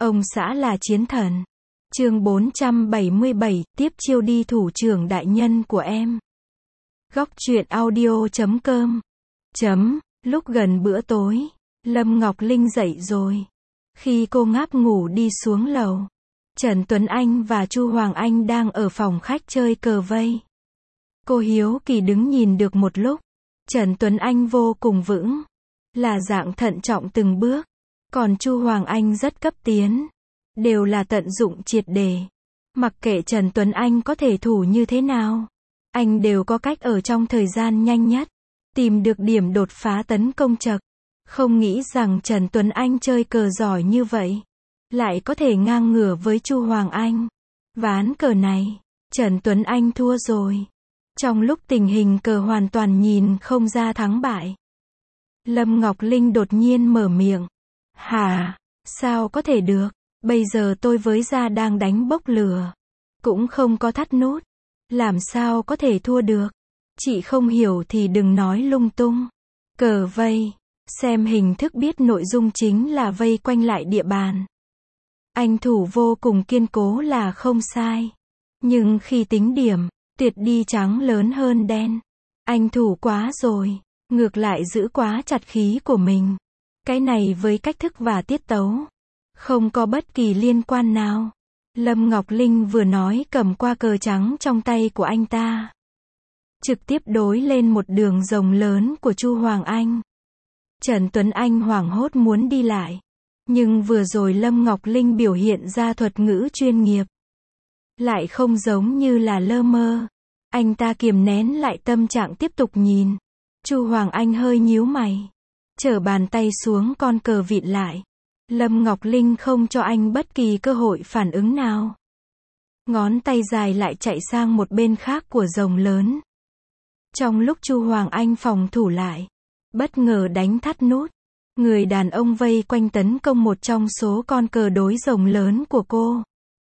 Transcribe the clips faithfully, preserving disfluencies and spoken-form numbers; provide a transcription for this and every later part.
Ông xã là chiến thần. Chương bốn trăm bảy mươi bảy, tiếp chiêu đi thủ trưởng đại nhân của em. Góc truyện audio chấm com. Chấm, lúc gần bữa tối, Lâm Ngọc Linh dậy rồi. Khi cô ngáp ngủ đi xuống lầu, Trần Tuấn Anh và Chu Hoàng Anh đang ở phòng khách chơi cờ vây. Cô hiếu kỳ đứng nhìn được một lúc. Trần Tuấn Anh vô cùng vững, là dạng thận trọng từng bước, còn Chu Hoàng Anh rất cấp tiến, đều là tận dụng triệt để. Mặc kệ Trần Tuấn Anh có thể thủ như thế nào, anh đều có cách ở trong thời gian nhanh nhất tìm được điểm đột phá tấn công chậc. Không nghĩ rằng Trần Tuấn Anh chơi cờ giỏi như vậy, lại có thể ngang ngửa với Chu Hoàng Anh. Ván cờ này, Trần Tuấn Anh thua rồi. Trong lúc tình hình cờ hoàn toàn nhìn không ra thắng bại, Lâm Ngọc Linh đột nhiên mở miệng. Hả? Sao có thể được? Bây giờ tôi với Gia đang đánh bốc lửa, cũng không có thắt nút, làm sao có thể thua được? Chị không hiểu thì đừng nói lung tung. Cờ vây, xem hình thức biết nội dung chính là vây quanh lại địa bàn. Anh thủ vô cùng kiên cố là không sai, nhưng khi tính điểm, tuyệt đi trắng lớn hơn đen. Anh thủ quá rồi, ngược lại giữ quá chặt khí của mình. Cái này với cách thức và tiết tấu, không có bất kỳ liên quan nào. Lâm Ngọc Linh vừa nói cầm qua cờ trắng trong tay của anh ta, trực tiếp đối lên một đường rồng lớn của Chu Hoàng Anh. Trần Tuấn Anh hoảng hốt muốn đi lại, nhưng vừa rồi Lâm Ngọc Linh biểu hiện ra thuật ngữ chuyên nghiệp, lại không giống như là lơ mơ. Anh ta kiềm nén lại tâm trạng tiếp tục nhìn. Chu Hoàng Anh hơi nhíu mày, trở bàn tay xuống con cờ vịn lại. Lâm Ngọc Linh không cho anh bất kỳ cơ hội phản ứng nào. Ngón tay dài lại chạy sang một bên khác của rồng lớn. Trong lúc Chu Hoàng Anh phòng thủ lại, bất ngờ đánh thắt nút. Người đàn ông vây quanh tấn công một trong số con cờ đối rồng lớn của cô.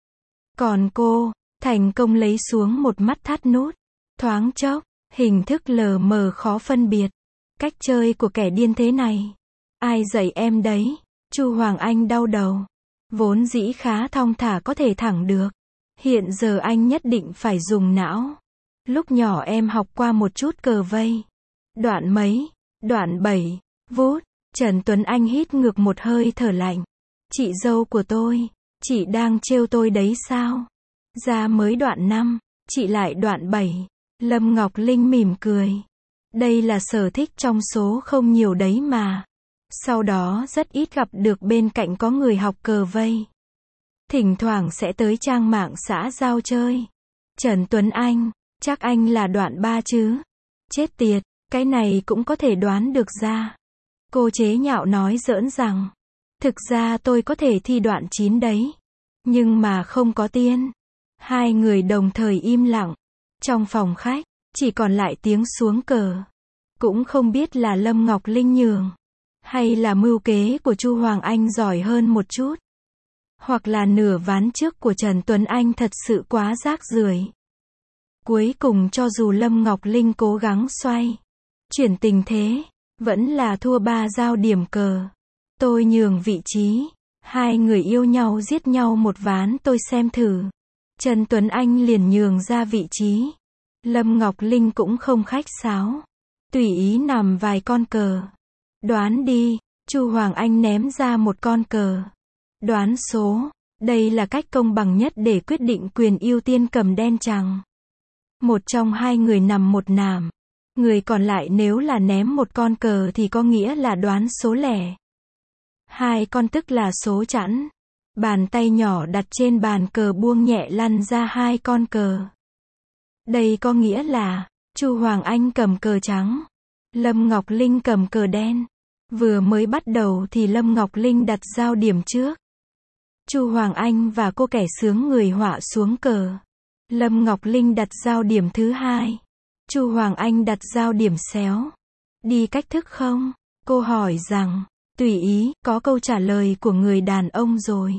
Còn cô, thành công lấy xuống một mắt thắt nút. Thoáng chốc, hình thức lờ mờ khó phân biệt. Cách chơi của kẻ điên thế này, ai dạy em đấy? Chu Hoàng Anh đau đầu. Vốn dĩ khá thong thả có thể thẳng được, hiện giờ anh nhất định phải dùng não. Lúc nhỏ em học qua một chút cờ vây. Đoạn mấy? Đoạn bảy. Vút. Trần Tuấn Anh hít ngược một hơi thở lạnh. Chị dâu của tôi, chị đang trêu tôi đấy sao? Ra mới đoạn năm, chị lại đoạn bảy. Lâm Ngọc Linh mỉm cười. Đây là sở thích trong số không nhiều đấy mà. Sau đó rất ít gặp được bên cạnh có người học cờ vây. Thỉnh thoảng sẽ tới trang mạng xã giao chơi. Trần Tuấn Anh, chắc anh là đoạn ba chứ? Chết tiệt, cái này cũng có thể đoán được ra. Cô chế nhạo nói giỡn rằng, thực ra tôi có thể thi đoạn chín đấy, nhưng mà không có tiên. Hai người đồng thời im lặng. Trong phòng khách, chỉ còn lại tiếng xuống cờ. Cũng không biết là Lâm Ngọc Linh nhường, hay là mưu kế của Chu Hoàng Anh giỏi hơn một chút, hoặc là nửa ván trước của Trần Tuấn Anh thật sự quá rác rưởi. Cuối cùng cho dù Lâm Ngọc Linh cố gắng xoay, chuyển tình thế, vẫn là thua ba giao điểm cờ. Tôi nhường vị trí, hai người yêu nhau giết nhau một ván tôi xem thử. Trần Tuấn Anh liền nhường ra vị trí. Lâm Ngọc Linh cũng không khách sáo, tùy ý nằm vài con cờ. Đoán đi. Chu Hoàng Anh ném ra một con cờ. Đoán số. Đây là cách công bằng nhất để quyết định quyền ưu tiên cầm đen trắng. Một trong hai người nằm một nàm. Người còn lại nếu là ném một con cờ thì có nghĩa là đoán số lẻ. Hai con tức là số chẵn. Bàn tay nhỏ đặt trên bàn cờ buông nhẹ lăn ra hai con cờ. Đây có nghĩa là, Chu Hoàng Anh cầm cờ trắng, Lâm Ngọc Linh cầm cờ đen. Vừa mới bắt đầu thì Lâm Ngọc Linh đặt giao điểm trước. Chu Hoàng Anh và cô kẻ sướng người họa xuống cờ. Lâm Ngọc Linh đặt giao điểm thứ hai. Chu Hoàng Anh đặt giao điểm xéo. Đi cách thức không? Cô hỏi rằng, tùy ý, có câu trả lời của người đàn ông rồi.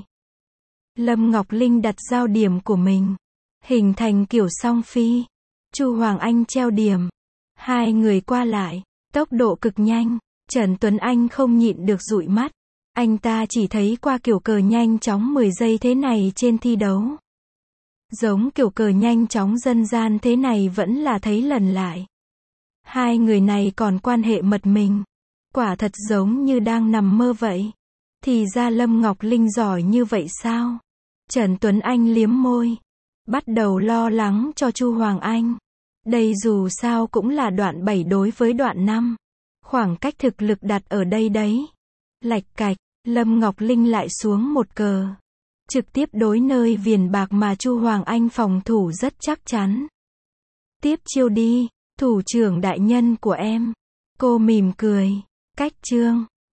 Lâm Ngọc Linh đặt giao điểm của mình, hình thành kiểu song phi. Chu Hoàng Anh treo điểm. Hai người qua lại, tốc độ cực nhanh. Trần Tuấn Anh không nhịn được dụi mắt. Anh ta chỉ thấy qua kiểu cờ nhanh chóng mười giây thế này trên thi đấu. Giống kiểu cờ nhanh chóng dân gian thế này vẫn là thấy lần lại. Hai người này còn quan hệ mật mình. Quả thật giống như đang nằm mơ vậy. Thì ra Lâm Ngọc Linh giỏi như vậy sao? Trần Tuấn Anh liếm môi. Bắt đầu lo lắng cho Chu Hoàng Anh. Đây dù sao cũng là đoạn bảy đối với đoạn năm. Khoảng cách thực lực đặt ở đây đấy. Lạch cạch, Lâm Ngọc Linh lại xuống một cờ. Trực tiếp đối nơi viền bạc mà Chu Hoàng Anh phòng thủ rất chắc chắn. Tiếp chiêu đi, thủ trưởng đại nhân của em. Cô mỉm cười. Cách chương.